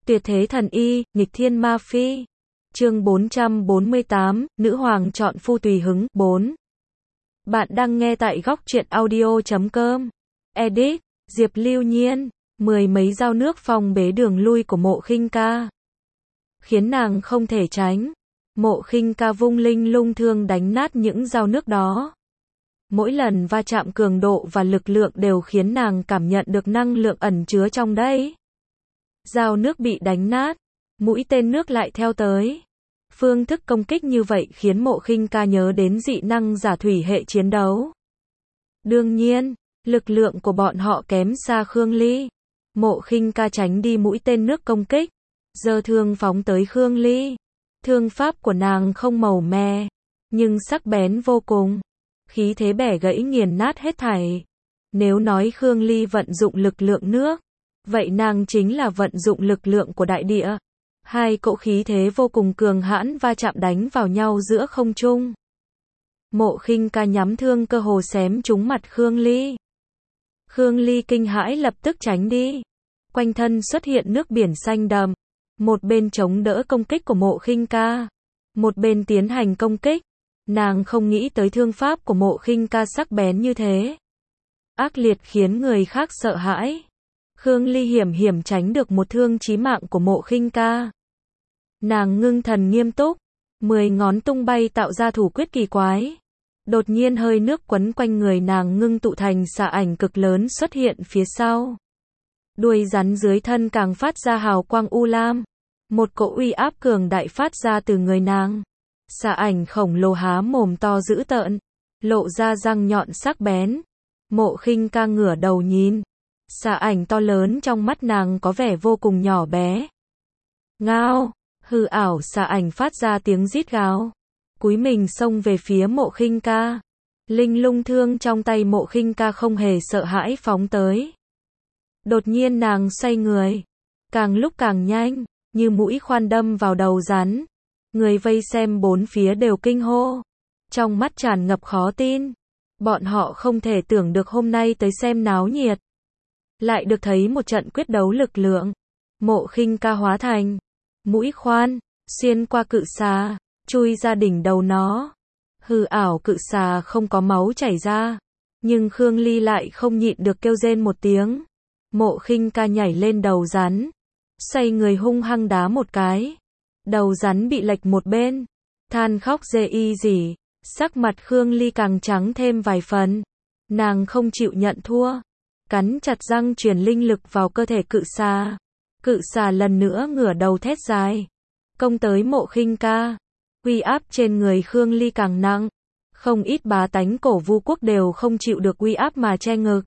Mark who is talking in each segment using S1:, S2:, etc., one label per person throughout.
S1: Tuyệt thế thần y, nghịch thiên ma phi. Chương 448, nữ hoàng chọn phu tùy hứng. 4. Bạn đang nghe tại góc truyện audio.com. Edit, Diệp Lưu Nhiên. Mười mấy dao nước phong bế đường lui của Mộ Khinh Ca, khiến nàng không thể tránh. Mộ Khinh Ca vung linh lung thương đánh nát những dao nước đó. Mỗi lần va chạm cường độ và lực lượng đều khiến nàng cảm nhận được năng lượng ẩn chứa trong đấy. Dao nước bị đánh nát, mũi tên nước lại theo tới. Phương thức công kích như vậy khiến Mộ Khinh Ca nhớ đến dị năng giả thủy hệ chiến đấu. Đương nhiên, lực lượng của bọn họ kém xa Khương Ly. Mộ Khinh Ca tránh đi mũi tên nước công kích, giơ thương phóng tới Khương Ly. Thương pháp của nàng không màu me, nhưng sắc bén vô cùng, khí thế bẻ gãy nghiền nát hết thảy. Nếu nói Khương Ly vận dụng lực lượng nước, vậy nàng chính là vận dụng lực lượng của đại địa. Hai cỗ khí thế vô cùng cường hãn va chạm đánh vào nhau giữa không trung. Mộ Khinh Ca nhắm thương cơ hồ xém trúng mặt Khương Ly. Khương Ly kinh hãi lập tức tránh đi. Quanh thân xuất hiện nước biển xanh đậm. Một bên chống đỡ công kích của Mộ Khinh Ca, một bên tiến hành công kích. Nàng không nghĩ tới thương pháp của Mộ Khinh Ca sắc bén như thế, ác liệt khiến người khác sợ hãi. Khương Ly hiểm hiểm tránh được một thương chí mạng của Mộ Khinh Ca. Nàng ngưng thần nghiêm túc, 10 ngón tung bay tạo ra thủ quyết kỳ quái. Đột nhiên hơi nước quấn quanh người nàng ngưng tụ thành xà ảnh cực lớn xuất hiện phía sau. Đuôi rắn dưới thân càng phát ra hào quang u lam. Một cỗ uy áp cường đại phát ra từ người nàng. Xà ảnh khổng lồ há mồm to dữ tợn, lộ ra răng nhọn sắc bén. Mộ Khinh Ca ngửa đầu nhìn. Xà ảnh to lớn trong mắt nàng có vẻ vô cùng nhỏ bé. Ngao, hư ảo xà ảnh phát ra tiếng rít gào, cúi mình xông về phía Mộ Khinh Ca. Linh lung thương trong tay Mộ Khinh Ca không hề sợ hãi phóng tới. Đột nhiên nàng xoay người, càng lúc càng nhanh, như mũi khoan đâm vào đầu rắn. Người vây xem bốn phía đều kinh hô, trong mắt tràn ngập khó tin. Bọn họ không thể tưởng được hôm nay tới xem náo nhiệt, lại được thấy một trận quyết đấu lực lượng. Mộ Khinh Ca hóa thành mũi khoan, xuyên qua cự xà, chui ra đỉnh đầu nó. Hư ảo cự xà không có máu chảy ra, nhưng Khương Ly lại không nhịn được kêu rên một tiếng. Mộ Khinh Ca nhảy lên đầu rắn, xoay người hung hăng đá một cái. Đầu rắn bị lệch một bên, than khóc rê y rỉ. Sắc mặt Khương Ly càng trắng thêm vài phần. Nàng không chịu nhận thua, cắn chặt răng truyền linh lực vào cơ thể cự xà. Cự xà lần nữa ngửa đầu thét dài, công tới Mộ Khinh Ca. Uy áp trên người Khương Ly càng nặng, không ít bá tánh Cổ Vu quốc đều không chịu được uy áp mà che ngực.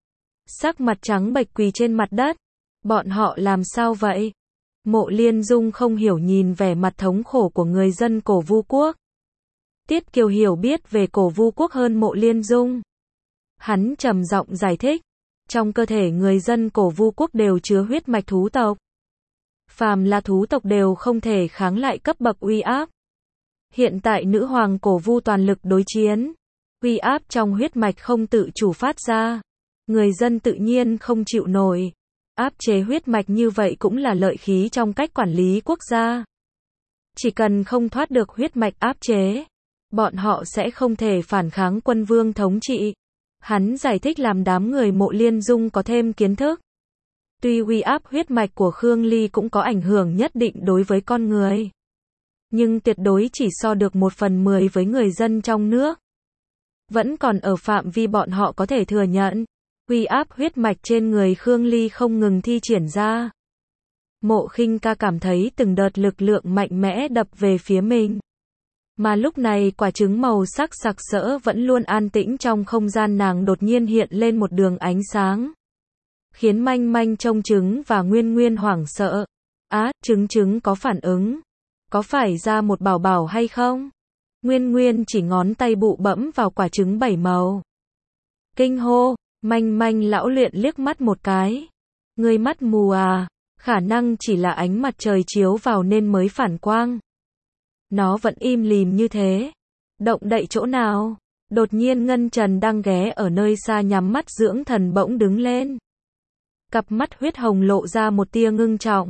S1: Sắc mặt trắng bệch quỳ trên mặt đất. Bọn họ làm sao vậy? Mộ Liên Dung không hiểu nhìn vẻ mặt thống khổ của người dân Cổ Vu quốc. Tiết Kiều hiểu biết về Cổ Vu quốc hơn Mộ Liên Dung. Hắn trầm giọng giải thích, trong cơ thể người dân Cổ Vu quốc đều chứa huyết mạch thú tộc. Phàm là thú tộc đều không thể kháng lại cấp bậc uy áp. Hiện tại nữ hoàng Cổ Vu toàn lực đối chiến, uy áp trong huyết mạch không tự chủ phát ra. Người dân tự nhiên không chịu nổi. Áp chế huyết mạch như vậy cũng là lợi khí trong cách quản lý quốc gia. Chỉ cần không thoát được huyết mạch áp chế, bọn họ sẽ không thể phản kháng quân vương thống trị. Hắn giải thích làm đám người Mộ Liên Dung có thêm kiến thức. Tuy uy áp huyết mạch của Khương Ly cũng có ảnh hưởng nhất định đối với con người, nhưng tuyệt đối chỉ so được 1/10 với người dân trong nước. Vẫn còn ở phạm vi bọn họ có thể thừa nhận. Uy áp huyết mạch trên người Khương Ly không ngừng thi triển ra. Mộ Khinh Ca cảm thấy từng đợt lực lượng mạnh mẽ đập về phía mình. Mà lúc này quả trứng màu sắc sặc sỡ vẫn luôn an tĩnh trong không gian nàng đột nhiên hiện lên một đường ánh sáng, khiến Manh Manh trông trứng và Nguyên Nguyên hoảng sợ. Á, trứng có phản ứng. Có phải ra một bảo bảo hay không? Nguyên Nguyên chỉ ngón tay bụ bẫm vào quả trứng 7 màu. Kinh hô. Manh Manh lão luyện liếc mắt một cái. Ngươi mắt mù à? Khả năng chỉ là ánh mặt trời chiếu vào nên mới phản quang. Nó vẫn im lìm như thế. Động đậy chỗ nào? Đột nhiên Ngân Trần đang ghé ở nơi xa nhắm mắt dưỡng thần bỗng đứng lên. Cặp mắt huyết hồng lộ ra một tia ngưng trọng.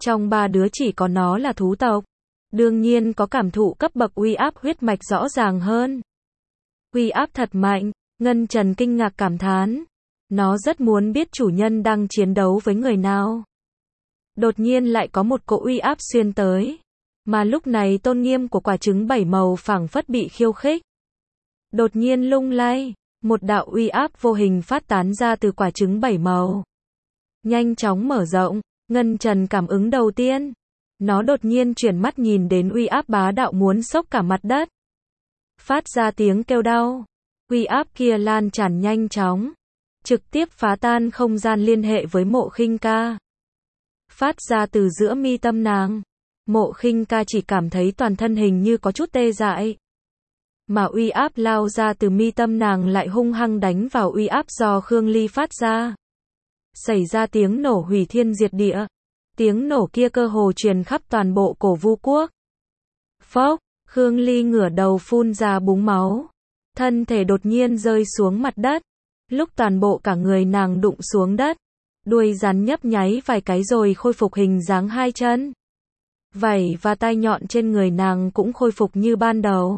S1: Trong ba đứa chỉ có nó là thú tộc. Đương nhiên có cảm thụ cấp bậc uy áp huyết mạch rõ ràng hơn. Uy áp thật mạnh, Ngân Trần kinh ngạc cảm thán. Nó rất muốn biết chủ nhân đang chiến đấu với người nào. Đột nhiên lại có một cỗ uy áp xuyên tới. Mà lúc này tôn nghiêm của quả trứng 7 màu phảng phất bị khiêu khích. Đột nhiên lung lay, một đạo uy áp vô hình phát tán ra từ quả trứng 7 màu. Nhanh chóng mở rộng, Ngân Trần cảm ứng đầu tiên. Nó đột nhiên chuyển mắt nhìn đến uy áp bá đạo muốn xốc cả mặt đất. Phát ra tiếng kêu đau. Uy áp kia lan tràn nhanh chóng. Trực tiếp phá tan không gian liên hệ với Mộ Khinh Ca. Phát ra từ giữa mi tâm nàng. Mộ Khinh Ca chỉ cảm thấy toàn thân hình như có chút tê dại. Mà uy áp lao ra từ mi tâm nàng lại hung hăng đánh vào uy áp do Khương Ly phát ra. Xảy ra tiếng nổ hủy thiên diệt địa. Tiếng nổ kia cơ hồ truyền khắp toàn bộ Cổ Vu Quốc. Phốc, Khương Ly ngửa đầu phun ra búng máu. Thân thể đột nhiên rơi xuống mặt đất. Lúc toàn bộ cả người nàng đụng xuống đất. Đuôi rắn nhấp nháy vài cái rồi khôi phục hình dáng hai chân. Vảy và tai nhọn trên người nàng cũng khôi phục như ban đầu.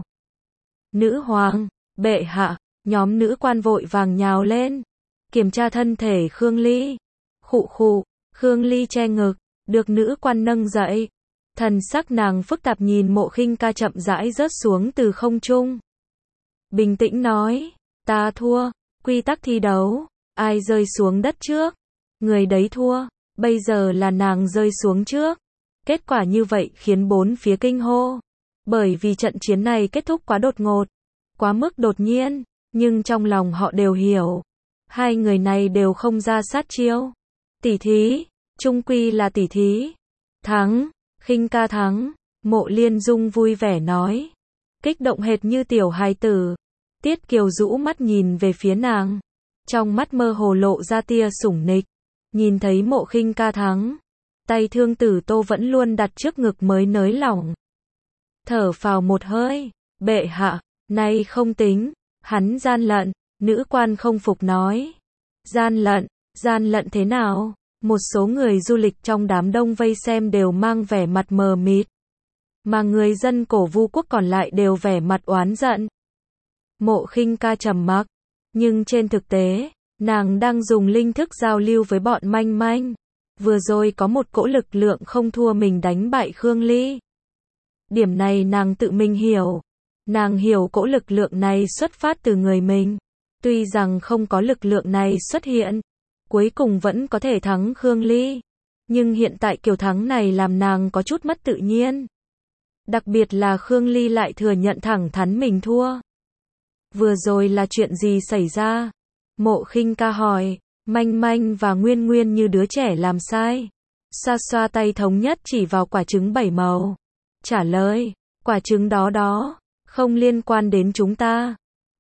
S1: Nữ hoàng, bệ hạ, nhóm nữ quan vội vàng nhào lên. Kiểm tra thân thể Khương Ly. Khụ khụ, Khương Ly che ngực, được nữ quan nâng dậy. Thần sắc nàng phức tạp nhìn Mộ Khinh Ca chậm rãi rớt xuống từ không trung. Bình tĩnh nói, ta thua, quy tắc thi đấu, ai rơi xuống đất trước, người đấy thua, bây giờ là nàng rơi xuống trước. Kết quả như vậy khiến bốn phía kinh hô. Bởi vì trận chiến này kết thúc quá đột ngột, quá mức đột nhiên, nhưng trong lòng họ đều hiểu. Hai người này đều không ra sát chiêu. Tỉ thí, chung quy là tỉ thí. Thắng, Khinh Ca thắng, Mộ Liên Dung vui vẻ nói. Kích động hệt như tiểu hài tử. Tiết Kiều rũ mắt nhìn về phía nàng. Trong mắt mơ hồ lộ ra tia sủng nịch. Nhìn thấy Mộ Khinh Ca thắng. Tay Thương Tử Tô vẫn luôn đặt trước ngực mới nới lỏng. Thở phào một hơi. Bệ hạ, nay không tính. Hắn gian lận. Nữ quan không phục nói. Gian lận thế nào? Một số người du lịch trong đám đông vây xem đều mang vẻ mặt mờ mịt. Mà người dân Cổ Vu Quốc còn lại đều vẻ mặt oán giận. Mộ Khinh Ca trầm mặc. Nhưng trên thực tế, nàng đang dùng linh thức giao lưu với bọn manh manh. Vừa rồi có một cỗ lực lượng không thua mình đánh bại Khương Ly. Điểm này nàng tự mình hiểu. Nàng hiểu cỗ lực lượng này xuất phát từ người mình. Tuy rằng không có lực lượng này xuất hiện, cuối cùng vẫn có thể thắng Khương Ly. Nhưng hiện tại kiểu thắng này làm nàng có chút mất tự nhiên. Đặc biệt là Khương Ly lại thừa nhận thẳng thắn mình thua. Vừa rồi là chuyện gì xảy ra? Mộ Khinh Ca hỏi. Manh manh và Nguyên Nguyên như đứa trẻ làm sai. Xoa xoa tay thống nhất chỉ vào quả trứng 7 màu. Trả lời, quả trứng đó, không liên quan đến chúng ta.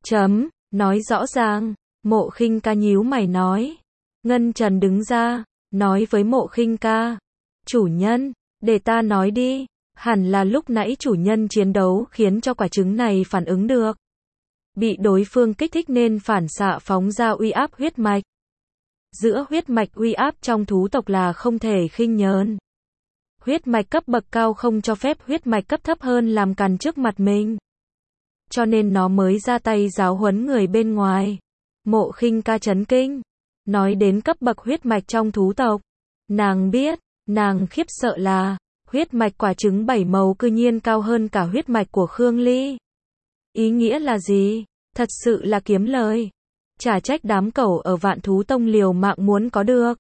S1: Nói rõ ràng. Mộ Khinh Ca nhíu mày nói. Ngân Trần đứng ra, nói với Mộ Khinh Ca. Chủ nhân, để ta nói đi. Hẳn là lúc nãy chủ nhân chiến đấu khiến cho quả trứng này phản ứng được. Bị đối phương kích thích nên phản xạ phóng ra uy áp huyết mạch. Giữa huyết mạch uy áp trong thú tộc là không thể khinh nhờn. Huyết mạch cấp bậc cao không cho phép huyết mạch cấp thấp hơn làm càn trước mặt mình. Cho nên nó mới ra tay giáo huấn người bên ngoài. Mộ Khinh Ca chấn kinh. Nói đến cấp bậc huyết mạch trong thú tộc. Nàng biết, nàng khiếp sợ là, huyết mạch quả trứng 7 màu cư nhiên cao hơn cả huyết mạch của Khương Ly. Ý nghĩa là gì? Thật sự là kiếm lời. Chả trách đám cẩu ở Vạn Thú Tông liều mạng muốn có được.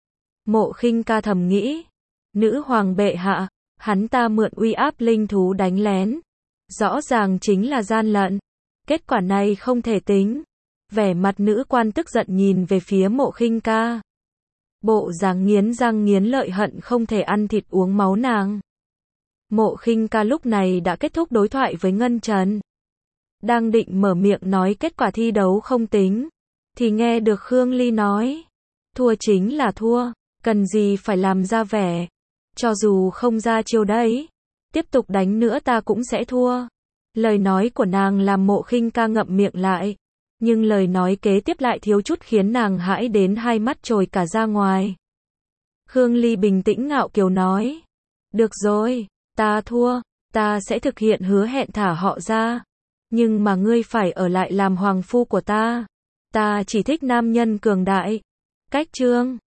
S1: Mộ Khinh Ca thầm nghĩ. Nữ hoàng bệ hạ, hắn ta mượn uy áp linh thú đánh lén. Rõ ràng chính là gian lận. Kết quả này không thể tính. Vẻ mặt nữ quan tức giận nhìn về phía Mộ Khinh Ca. Bộ dáng nghiến răng nghiến lợi hận không thể ăn thịt uống máu nàng. Mộ Khinh Ca lúc này đã kết thúc đối thoại với Ngân Trần. Đang định mở miệng nói kết quả thi đấu không tính. Thì nghe được Khương Ly nói. Thua chính là thua. Cần gì phải làm ra vẻ. Cho dù không ra chiêu đấy. Tiếp tục đánh nữa ta cũng sẽ thua. Lời nói của nàng làm Mộ Khinh Ca ngậm miệng lại. Nhưng lời nói kế tiếp lại thiếu chút khiến nàng hãi đến hai mắt trồi cả ra ngoài. Khương Ly bình tĩnh ngạo kiều nói. Được rồi, ta thua, ta sẽ thực hiện hứa hẹn thả họ ra. Nhưng mà ngươi phải ở lại làm hoàng phu của ta. Ta chỉ thích nam nhân cường đại. Cách chương